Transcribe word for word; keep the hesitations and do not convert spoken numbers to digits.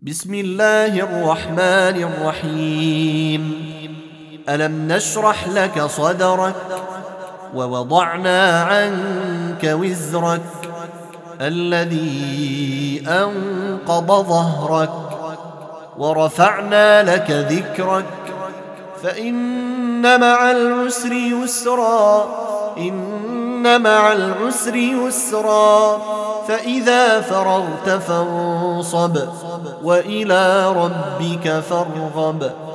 بسم الله الرحمن الرحيم. ألم نشرح لك صدرك ووضعنا عنك وزرك الذي أنقض ظهرك ورفعنا لك ذكرك فإن مع العسر يسرا إن مع العسر يسرا فإذا فرغت فانصب وإلى ربك فارغب.